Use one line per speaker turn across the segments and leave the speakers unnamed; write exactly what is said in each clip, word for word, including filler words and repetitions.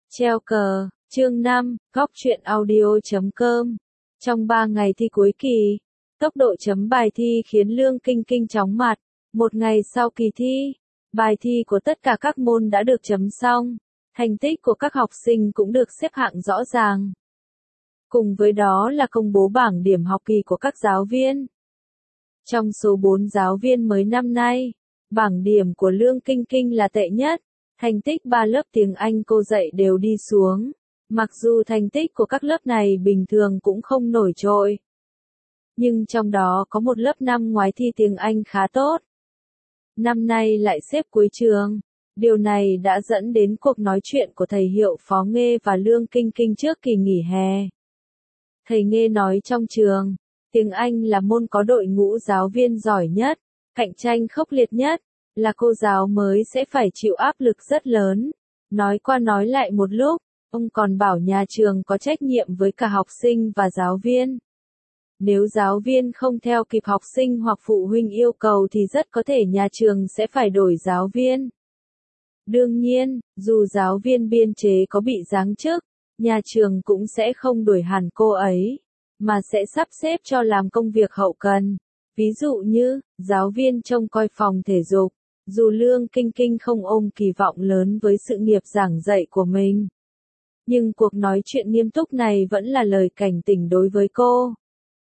Treo cờ, chương năm, góc truyện audio.com. Trong ba ngày thi cuối kỳ, tốc độ chấm bài thi khiến Lương Kinh Kinh chóng mặt. Một ngày sau kỳ thi, bài thi của tất cả các môn đã được chấm xong, thành tích của các học sinh cũng được xếp hạng rõ ràng. Cùng với đó là công bố bảng điểm học kỳ của các giáo viên. Trong số bốn giáo viên mới năm nay, bảng điểm của Lương Kinh Kinh là tệ nhất. Thành tích ba lớp tiếng Anh cô dạy đều đi xuống, mặc dù thành tích của các lớp này bình thường cũng không nổi trội. Nhưng trong đó có một lớp năm ngoái thi tiếng Anh khá tốt. Năm nay lại xếp cuối trường. Điều này đã dẫn đến cuộc nói chuyện của thầy Hiệu Phó Nghê và Lương Kinh Kinh trước kỳ nghỉ hè. Thầy Nghê nói trong trường, tiếng Anh là môn có đội ngũ giáo viên giỏi nhất, cạnh tranh khốc liệt nhất. Là cô giáo mới sẽ phải chịu áp lực rất lớn. Nói qua nói lại một lúc, ông còn bảo nhà trường có trách nhiệm với cả học sinh và giáo viên. Nếu giáo viên không theo kịp học sinh hoặc phụ huynh yêu cầu thì rất có thể nhà trường sẽ phải đổi giáo viên. Đương nhiên, dù giáo viên biên chế có bị giáng chức, nhà trường cũng sẽ không đuổi hẳn cô ấy, mà sẽ sắp xếp cho làm công việc hậu cần. Ví dụ như, giáo viên trông coi phòng thể dục. Dù Lương Kinh Kinh không ôm kỳ vọng lớn với sự nghiệp giảng dạy của mình, nhưng cuộc nói chuyện nghiêm túc này vẫn là lời cảnh tỉnh đối với cô.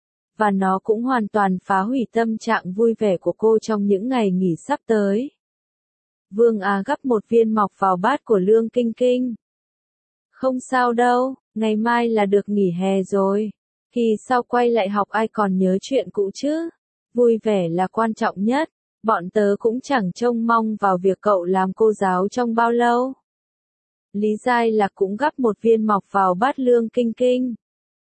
Và nó cũng hoàn toàn phá hủy tâm trạng vui vẻ của cô trong những ngày nghỉ sắp tới. Vương Á gắp một viên mọc vào bát của Lương Kinh Kinh. Không sao đâu, ngày mai là được nghỉ hè rồi. Kỳ sau quay lại học ai còn nhớ chuyện cũ chứ? Vui vẻ là quan trọng nhất. Bọn tớ cũng chẳng trông mong vào việc cậu làm cô giáo trong bao lâu. Lý Giai Lạc cũng gắp một viên mọc vào bát Lương Kinh Kinh.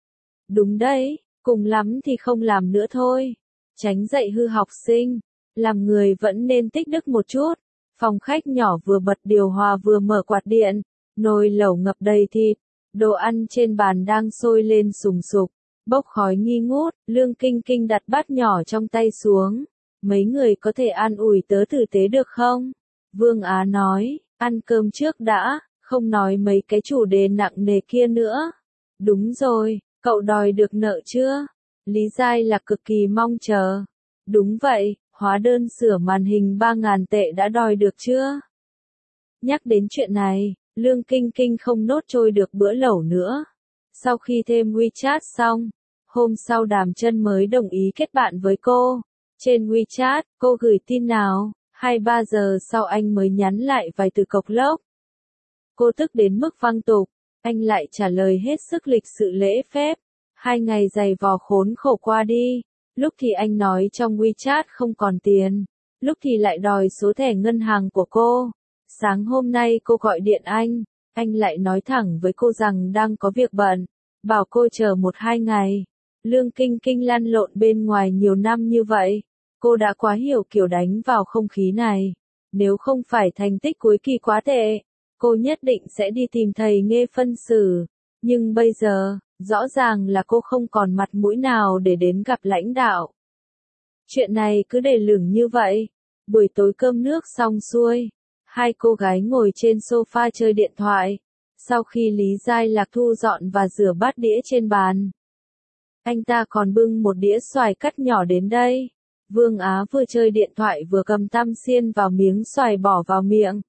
Đúng đấy, cùng lắm thì không làm nữa thôi. Tránh dạy hư học sinh. Làm người vẫn nên tích đức một chút. Phòng khách nhỏ vừa bật điều hòa vừa mở quạt điện. Nồi lẩu ngập đầy thịt. Đồ ăn trên bàn đang sôi lên sùng sục. Bốc khói nghi ngút. Lương Kinh Kinh đặt bát nhỏ trong tay xuống. Mấy người có thể an ủi tớ tử tế được không? Vương Á nói, ăn cơm trước đã, không nói mấy cái chủ đề nặng nề kia nữa. Đúng rồi, cậu đòi được nợ chưa? Lý Giai Lạc cực kỳ mong chờ. Đúng vậy, hóa đơn sửa màn hình ba ngàn tệ đã đòi được chưa? Nhắc đến chuyện này, Lương Kinh Kinh không nốt trôi được bữa lẩu nữa. Sau khi thêm WeChat xong, hôm sau Đàm Chân mới đồng ý kết bạn với cô. Trên WeChat, cô gửi tin nào, hai ba giờ sau anh mới nhắn lại vài từ cộc lốc. Cô tức đến mức văng tục, anh lại trả lời hết sức lịch sự lễ phép. Hai ngày dày vò khốn khổ qua đi, lúc thì anh nói trong WeChat không còn tiền, lúc thì lại đòi số thẻ ngân hàng của cô. Sáng hôm nay cô gọi điện anh, anh lại nói thẳng với cô rằng đang có việc bận, bảo cô chờ một hai ngày. Lương Kinh Kinh lăn lộn bên ngoài nhiều năm như vậy, cô đã quá hiểu kiểu đánh vào không khí này. Nếu không phải thành tích cuối kỳ quá tệ, cô nhất định sẽ đi tìm thầy Nghê phân xử. Nhưng bây giờ, rõ ràng là cô không còn mặt mũi nào để đến gặp lãnh đạo. Chuyện này cứ để lửng như vậy. Buổi tối cơm nước xong xuôi, hai cô gái ngồi trên sofa chơi điện thoại. Sau khi Lý Giai Lạc thu dọn và rửa bát đĩa trên bàn, anh ta còn bưng một đĩa xoài cắt nhỏ đến đây. Vương Á vừa chơi điện thoại vừa cầm tăm xiên vào miếng xoài bỏ vào miệng.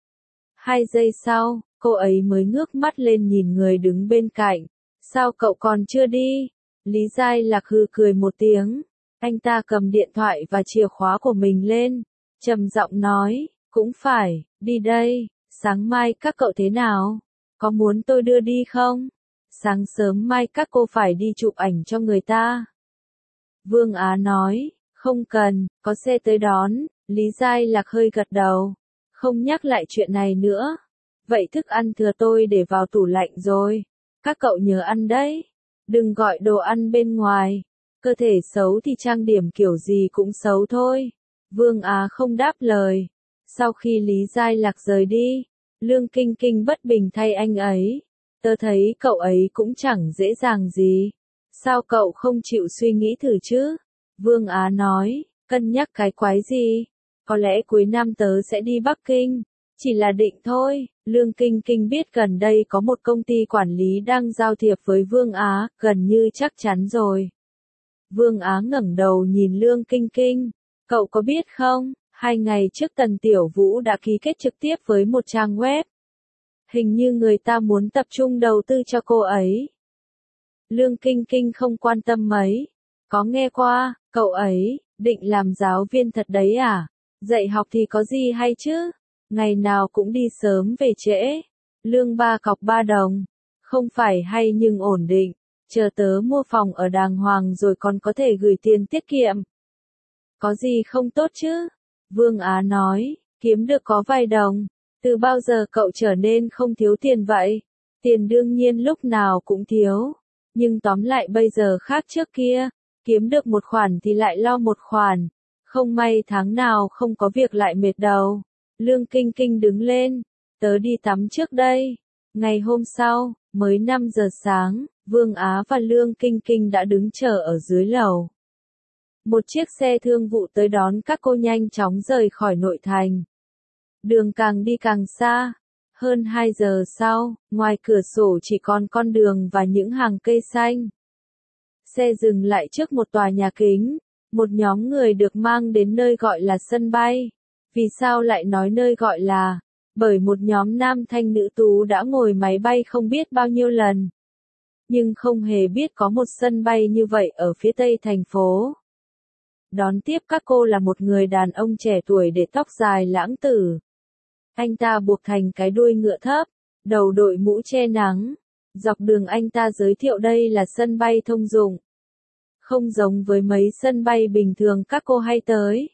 Hai giây sau, cô ấy mới ngước mắt lên nhìn người đứng bên cạnh. Sao cậu còn chưa đi? Lý Giai Lạc hừ cười một tiếng. Anh ta cầm điện thoại và chìa khóa của mình lên. Trầm giọng nói, cũng phải, đi đây, sáng mai các cậu thế nào? Có muốn tôi đưa đi không? Sáng sớm mai các cô phải đi chụp ảnh cho người ta. Vương Á nói, không cần, có xe tới đón. Lý Giai Lạc hơi gật đầu, không nhắc lại chuyện này nữa. Vậy thức ăn thừa tôi để vào tủ lạnh rồi. Các cậu nhớ ăn đấy. Đừng gọi đồ ăn bên ngoài. Cơ thể xấu thì trang điểm kiểu gì cũng xấu thôi. Vương Á không đáp lời. Sau khi Lý Giai Lạc rời đi, Lương Kinh Kinh bất bình thay anh ấy. Tớ thấy cậu ấy cũng chẳng dễ dàng gì. Sao cậu không chịu suy nghĩ thử chứ? Vương Á nói, cân nhắc cái quái gì? Có lẽ cuối năm tớ sẽ đi Bắc Kinh. Chỉ là định thôi, Lương Kinh Kinh biết gần đây có một công ty quản lý đang giao thiệp với Vương Á, gần như chắc chắn rồi. Vương Á ngẩng đầu nhìn Lương Kinh Kinh, cậu có biết không, hai ngày trước Tần Tiểu Vũ đã ký kết trực tiếp với một trang web. Hình như người ta muốn tập trung đầu tư cho cô ấy. Lương Kinh Kinh không quan tâm mấy. Có nghe qua, cậu ấy, định làm giáo viên thật đấy à? Dạy học thì có gì hay chứ? Ngày nào cũng đi sớm về trễ. Lương ba cọc ba đồng. Không phải hay nhưng ổn định. Chờ tớ mua phòng ở đàng hoàng rồi còn có thể gửi tiền tiết kiệm. Có gì không tốt chứ? Vương Á nói, kiếm được có vài đồng. Từ bao giờ cậu trở nên không thiếu tiền vậy? Tiền đương nhiên lúc nào cũng thiếu. Nhưng tóm lại bây giờ khác trước kia. Kiếm được một khoản thì lại lo một khoản. Không may tháng nào không có việc lại mệt đầu. Lương Kinh Kinh đứng lên. Tớ đi tắm trước đây. Ngày hôm sau, mới năm giờ sáng, Vương Á và Lương Kinh Kinh đã đứng chờ ở dưới lầu. Một chiếc xe thương vụ tới đón các cô nhanh chóng rời khỏi nội thành. Đường càng đi càng xa. Hơn hai giờ sau, ngoài cửa sổ chỉ còn con đường và những hàng cây xanh. Xe dừng lại trước một tòa nhà kính. Một nhóm người được mang đến nơi gọi là sân bay. Vì sao lại nói nơi gọi là? Bởi một nhóm nam thanh nữ tú đã ngồi máy bay không biết bao nhiêu lần. Nhưng không hề biết có một sân bay như vậy ở phía tây thành phố. Đón tiếp các cô là một người đàn ông trẻ tuổi để tóc dài lãng tử. Anh ta buộc thành cái đuôi ngựa thấp, đầu đội mũ che nắng. Dọc đường anh ta giới thiệu đây là sân bay thông dụng. Không giống với mấy sân bay bình thường các cô hay tới.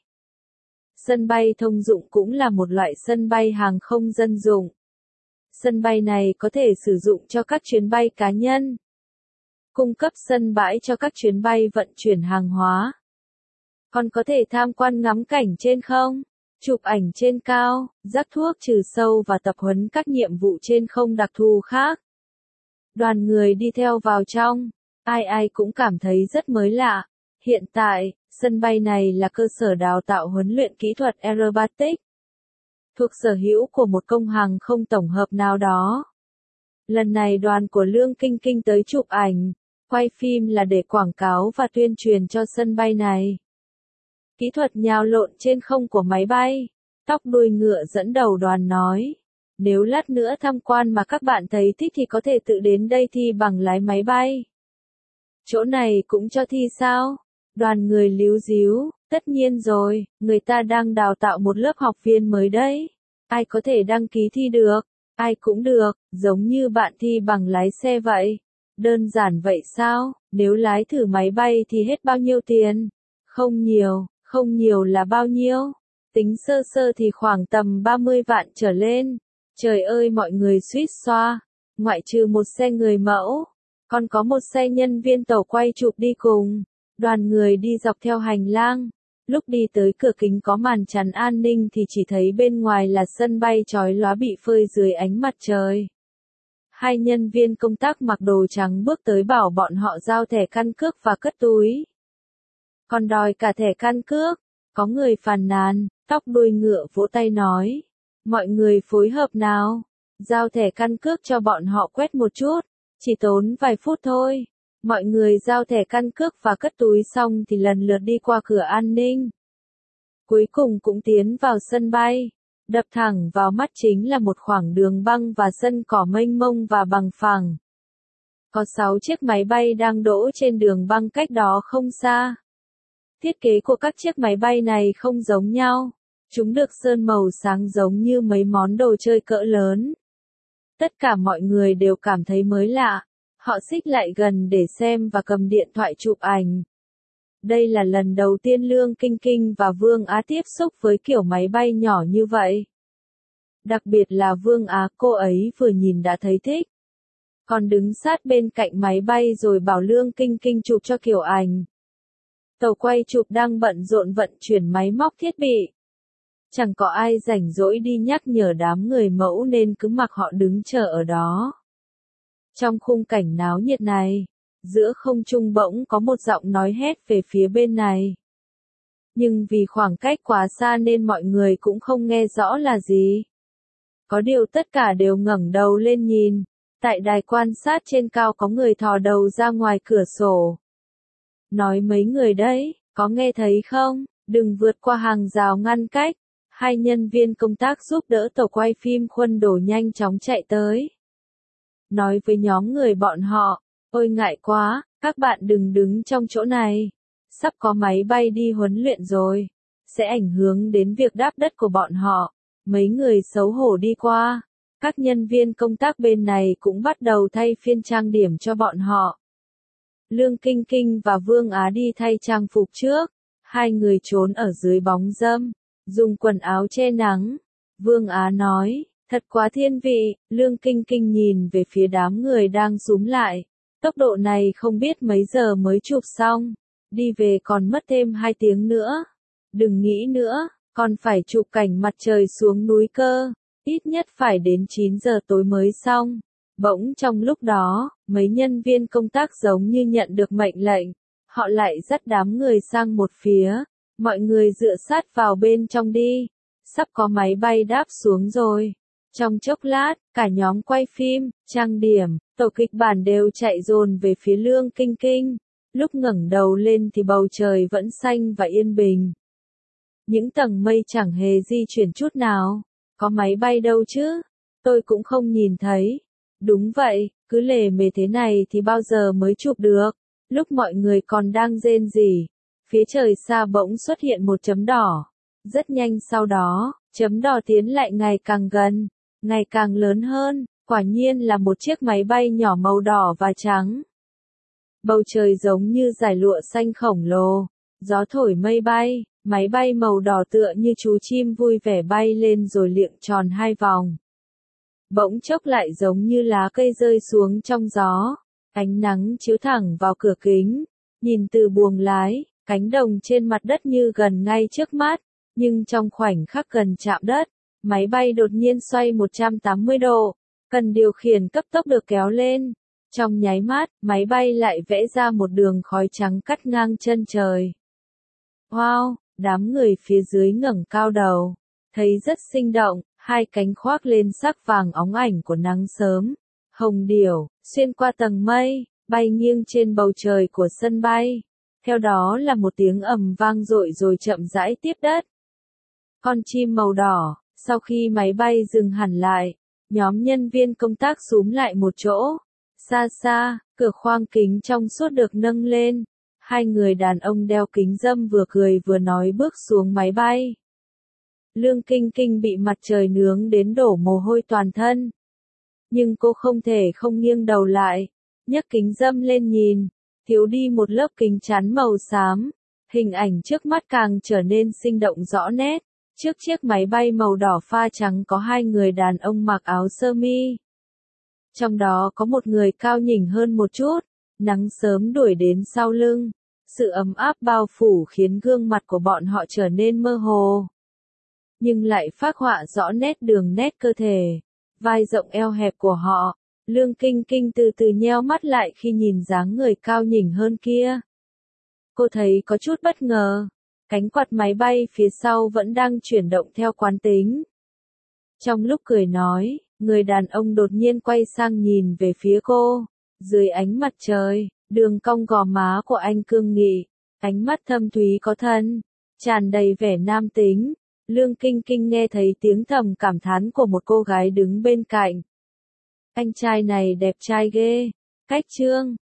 Sân bay thông dụng cũng là một loại sân bay hàng không dân dụng. Sân bay này có thể sử dụng cho các chuyến bay cá nhân. Cung cấp sân bãi cho các chuyến bay vận chuyển hàng hóa. Còn có thể tham quan ngắm cảnh trên không, chụp ảnh trên cao, rắc thuốc trừ sâu và tập huấn các nhiệm vụ trên không đặc thù khác. Đoàn người đi theo vào trong, ai ai cũng cảm thấy rất mới lạ. Hiện tại, sân bay này là cơ sở đào tạo huấn luyện kỹ thuật aerobatic, thuộc sở hữu của một công hàng không tổng hợp nào đó. Lần này đoàn của Lương Kinh Kinh tới chụp ảnh, quay phim là để quảng cáo và tuyên truyền cho sân bay này. Kỹ thuật nhào lộn trên không của máy bay, tóc đuôi ngựa dẫn đầu đoàn nói. Nếu lát nữa tham quan mà các bạn thấy thích thì có thể tự đến đây thi bằng lái máy bay. Chỗ này cũng cho thi sao? Đoàn người líu díu, tất nhiên rồi, người ta đang đào tạo một lớp học viên mới đấy. Ai có thể đăng ký thi được? Ai cũng được, giống như bạn thi bằng lái xe vậy. Đơn giản vậy sao? Nếu lái thử máy bay thì hết bao nhiêu tiền? Không nhiều, không nhiều là bao nhiêu? Tính sơ sơ thì khoảng tầm ba mươi vạn trở lên. Trời ơi mọi người suýt xoa. Ngoại trừ một xe người mẫu, còn có một xe nhân viên tàu quay chụp đi cùng. Đoàn người đi dọc theo hành lang. Lúc đi tới cửa kính có màn chắn an ninh thì chỉ thấy bên ngoài là sân bay chói lóa bị phơi dưới ánh mặt trời. Hai nhân viên công tác mặc đồ trắng bước tới bảo bọn họ giao thẻ căn cước và cất túi. Còn đòi cả thẻ căn cước. Có người phàn nàn, tóc đuôi ngựa vỗ tay nói. Mọi người phối hợp nào. Giao thẻ căn cước cho bọn họ quét một chút. Chỉ tốn vài phút thôi. Mọi người giao thẻ căn cước và cất túi xong thì lần lượt đi qua cửa an ninh. Cuối cùng cũng tiến vào sân bay. Đập thẳng vào mắt chính là một khoảng đường băng và sân cỏ mênh mông và bằng phẳng. Có sáu chiếc máy bay đang đỗ trên đường băng cách đó không xa. Thiết kế của các chiếc máy bay này không giống nhau. Chúng được sơn màu sáng giống như mấy món đồ chơi cỡ lớn. Tất cả mọi người đều cảm thấy mới lạ. Họ xích lại gần để xem và cầm điện thoại chụp ảnh. Đây là lần đầu tiên Lương Kinh Kinh và Vương Á tiếp xúc với kiểu máy bay nhỏ như vậy. Đặc biệt là Vương Á, cô ấy vừa nhìn đã thấy thích. Còn đứng sát bên cạnh máy bay rồi bảo Lương Kinh Kinh chụp cho kiểu ảnh. Tàu quay chụp đang bận rộn vận chuyển máy móc thiết bị. Chẳng có ai rảnh rỗi đi nhắc nhở đám người mẫu nên cứ mặc họ đứng chờ ở đó. Trong khung cảnh náo nhiệt này, giữa không trung bỗng có một giọng nói hét về phía bên này. Nhưng vì khoảng cách quá xa nên mọi người cũng không nghe rõ là gì. Có điều tất cả đều ngẩng đầu lên nhìn. Tại đài quan sát trên cao có người thò đầu ra ngoài cửa sổ. Nói mấy người đấy, có nghe thấy không? Đừng vượt qua hàng rào ngăn cách. Hai nhân viên công tác giúp đỡ tổ quay phim khuân đổ nhanh chóng chạy tới. Nói với nhóm người bọn họ, ôi ngại quá, các bạn đừng đứng trong chỗ này. Sắp có máy bay đi huấn luyện rồi. Sẽ ảnh hưởng đến việc đáp đất của bọn họ. Mấy người xấu hổ đi qua. Các nhân viên công tác bên này cũng bắt đầu thay phiên trang điểm cho bọn họ. Lương Kinh Kinh và Vương Á đi thay trang phục trước. Hai người trốn ở dưới bóng râm, dùng quần áo che nắng. Vương Á nói, thật quá thiên vị. Lương Kinh Kinh nhìn về phía đám người đang súm lại. Tốc độ này không biết mấy giờ mới chụp xong. Đi về còn mất thêm hai tiếng nữa. Đừng nghĩ nữa, còn phải chụp cảnh mặt trời xuống núi cơ. Ít nhất phải đến chín giờ tối mới xong. Bỗng trong lúc đó, mấy nhân viên công tác giống như nhận được mệnh lệnh. Họ lại dắt đám người sang một phía. Mọi người dựa sát vào bên trong đi. Sắp có máy bay đáp xuống rồi. Trong chốc lát, cả nhóm quay phim, trang điểm, tổ kịch bản đều chạy dồn về phía Lương Kinh Kinh. Lúc ngẩng đầu lên thì bầu trời vẫn xanh và yên bình. Những tầng mây chẳng hề di chuyển chút nào. Có máy bay đâu chứ? Tôi cũng không nhìn thấy. Đúng vậy, cứ lề mề thế này thì bao giờ mới chụp được? Lúc mọi người còn đang rên rỉ, phía trời xa bỗng xuất hiện một chấm đỏ. Rất nhanh sau đó, chấm đỏ tiến lại ngày càng gần, ngày càng lớn hơn, quả nhiên là một chiếc máy bay nhỏ màu đỏ và trắng. Bầu trời giống như dải lụa xanh khổng lồ, gió thổi mây bay, máy bay màu đỏ tựa như chú chim vui vẻ bay lên rồi liệng tròn hai vòng. Bỗng chốc lại giống như lá cây rơi xuống trong gió. Ánh nắng chiếu thẳng vào cửa kính, nhìn từ buồng lái, cánh đồng trên mặt đất như gần ngay trước mắt, nhưng trong khoảnh khắc gần chạm đất, máy bay đột nhiên xoay một trăm tám mươi độ, cần điều khiển cấp tốc được kéo lên. Trong nháy mắt, máy bay lại vẽ ra một đường khói trắng cắt ngang chân trời. Wow, đám người phía dưới ngẩng cao đầu, thấy rất sinh động, hai cánh khoác lên sắc vàng óng ảnh của nắng sớm. Hồng điểu, xuyên qua tầng mây, bay nghiêng trên bầu trời của sân bay. Theo đó là một tiếng ầm vang dội rồi chậm rãi tiếp đất. Con chim màu đỏ, sau khi máy bay dừng hẳn lại, nhóm nhân viên công tác xúm lại một chỗ. Xa xa, cửa khoang kính trong suốt được nâng lên. Hai người đàn ông đeo kính râm vừa cười vừa nói bước xuống máy bay. Lương Kinh Kinh bị mặt trời nướng đến đổ mồ hôi toàn thân. Nhưng cô không thể không nghiêng đầu lại, nhấc kính râm lên nhìn, thiếu đi một lớp kính chắn màu xám. Hình ảnh trước mắt càng trở nên sinh động rõ nét. Trước chiếc máy bay màu đỏ pha trắng có hai người đàn ông mặc áo sơ mi. Trong đó có một người cao nhỉnh hơn một chút, nắng sớm đuổi đến sau lưng. Sự ấm áp bao phủ khiến gương mặt của bọn họ trở nên mơ hồ. Nhưng lại phác họa rõ nét đường nét cơ thể, vai rộng eo hẹp của họ. Lương Kinh Kinh từ từ nheo mắt lại khi nhìn dáng người cao nhỉnh hơn kia. Cô thấy có chút bất ngờ, cánh quạt máy bay phía sau vẫn đang chuyển động theo quán tính. Trong lúc cười nói, người đàn ông đột nhiên quay sang nhìn về phía cô. Dưới ánh mặt trời, đường cong gò má của anh cương nghị, ánh mắt thâm thúy có thân, tràn đầy vẻ nam tính. Lương Kinh Kinh nghe thấy tiếng thầm cảm thán của một cô gái đứng bên cạnh. Anh trai này đẹp trai ghê, cách trương,